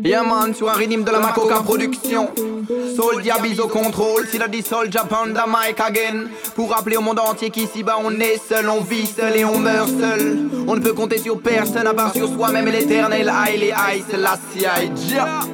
Yeah man, sur un rythme de la Macoca production. Soldier bis au contrôle, s'il a dit Soldier Panda Mike again. Pour rappeler au monde entier qu'ici-bas on est seul, on vit seul et on meurt seul. On ne peut compter sur personne à part sur soi-même et l'éternel Haile Selassie.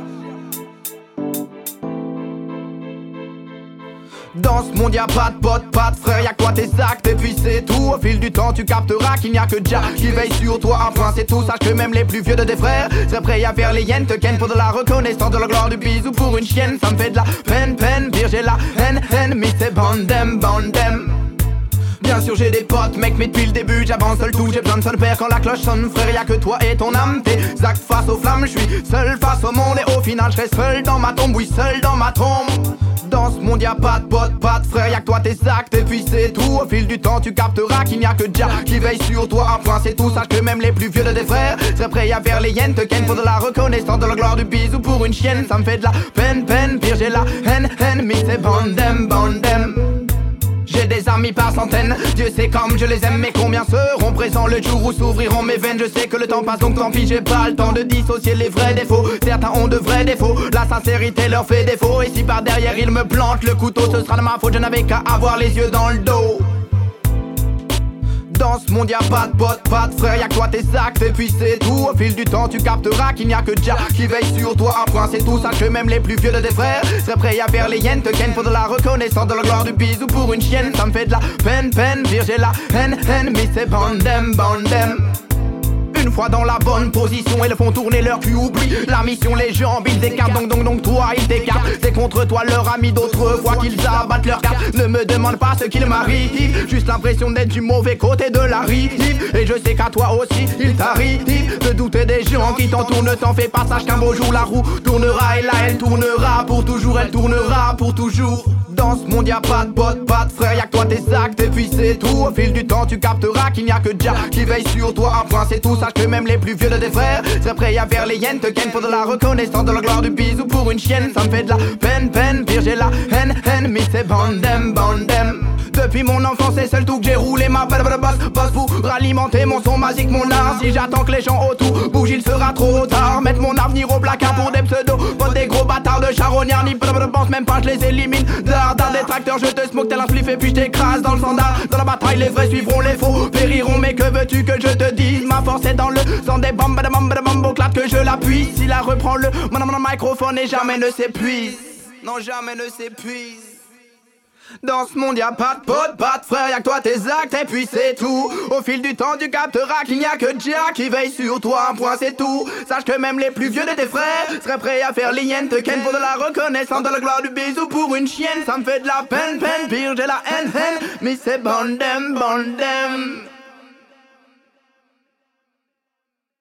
Dans ce monde y'a pas de pote, pas de frère, y'a que toi tes actes et puis c'est tout. Au fil du temps tu capteras qu'il n'y a que Jah qui veille sur toi, enfin c'est tout. Sache que même les plus vieux de tes frères seraient prêts à faire les hyènes, te ken pour de la reconnaissance, de la gloire, du bisou pour une chienne. Ça me fait de la peine, pire j'ai la haine, mais c'est bandem. Bien sûr j'ai des potes mec, mais depuis le début j'avance seul tout. J'ai besoin de son père quand la cloche sonne, frère y'a que toi et ton âme. Tes actes face aux flammes, je suis seul face au monde et au final je serai seul dans ma tombe, oui seul dans ma tombe. Dans ce monde y'a pas de pote, pas de frère, y'a que toi tes actes et puis c'est tout. Au fil du temps tu capteras qu'il n'y a que Jah qui veille sur toi, enfin c'est tout. Sache que même les plus vieux de tes frères seraient prêts à faire les hyènes, te ken pour de la reconnaissance, de la gloire, du bisou pour une chienne. Ça me fait de la peine, pire j'ai la haine, mais c'est bandem. J'ai des amis par centaines, Dieu sait comme je les aime, mais combien seront présents le jour où s'ouvriront mes veines. Je sais que le temps passe donc tant pis, j'ai pas le temps de dissocier les vrais défauts. Certains ont de vrais défauts, la sincérité leur fait défaut. Et si par derrière ils me plantent le couteau, ce sera de ma faute, je n'avais qu'à avoir les yeux dans le dos. Dans ce monde y'a pas de pote, pas de frère, y'a que toi tes actes et puis c'est tout. Au fil du temps tu capteras qu'il n'y a que Jah qui veille sur toi, enfin c'est tout. Sache que même les plus vieux de tes frères seraient prêts à faire les hyènes, te ken pour de la reconnaissance, de la gloire, du bisou pour une chienne. Ça me fait de la peine, pire j'ai la haine, mais c'est bandem. Une fois dans la bonne position, ils font tourner leur cul, oublie la mission, les jambes ils écartent, donc toi ils t'écartent. C'est contre toi leur ami d'autrefois qu'ils abattent leur carte. Ne me demande pas ce qu'il m'arrive, juste l'impression d'être du mauvais côté de la rive. Et je sais qu'à toi aussi il t'arrive de douter des gens qui t'entourent. Ne t'en fais pas, sache qu'un beau jour la roue tournera et là elle tournera pour toujours, elle tournera pour toujours. Dans ce monde y'a pas de pote, pas de frère, y'a que toi tes actes et puis c'est tout. Au fil du temps tu capteras qu'il n'y a que Jah qui veille sur toi, enfin c'est tout. Sache que même les plus vieux de tes frères seraient prêts à faire les hyènes, te ken pour de la reconnaissance, de la gloire, du bisou pour une chienne. Ça me fait de la peine, pire j'ai la haine, mais c'est bandem. Depuis mon enfance c'est seul tout que j'ai roulé ma bosse pour alimenter mon son magique, mon art. Si j'attends que les gens autour bougent il sera trop tard. Mettre mon avenir au placard pour des pseudos, pas des gros bâtards de charognards, ni pense même pas je les élimine. D'un détracteur je te smoke tel un spliff et puis je t'écrase dans le standard. Dans la bataille les vrais suivront, les faux périront, mais que veux-tu que je te dise? Ma force est dans le sang des bombes claque que je l'appuie. S'il la reprend le microphone et jamais ne s'épuise. Non jamais ne s'épuise. Dans ce monde y'a pas de pote, pas de frère, y'a que toi tes actes et puis c'est tout. Au fil du temps tu capteras qu'il n'y a que Jah qui veille sur toi, un point c'est tout. Sache que même les plus vieux de tes frères seraient prêts à faire les hyènes, te ken pour de la reconnaissance, de la gloire, du bisou pour une chienne. Ça me fait de la peine, pire j'ai la haine, mais c'est bandem.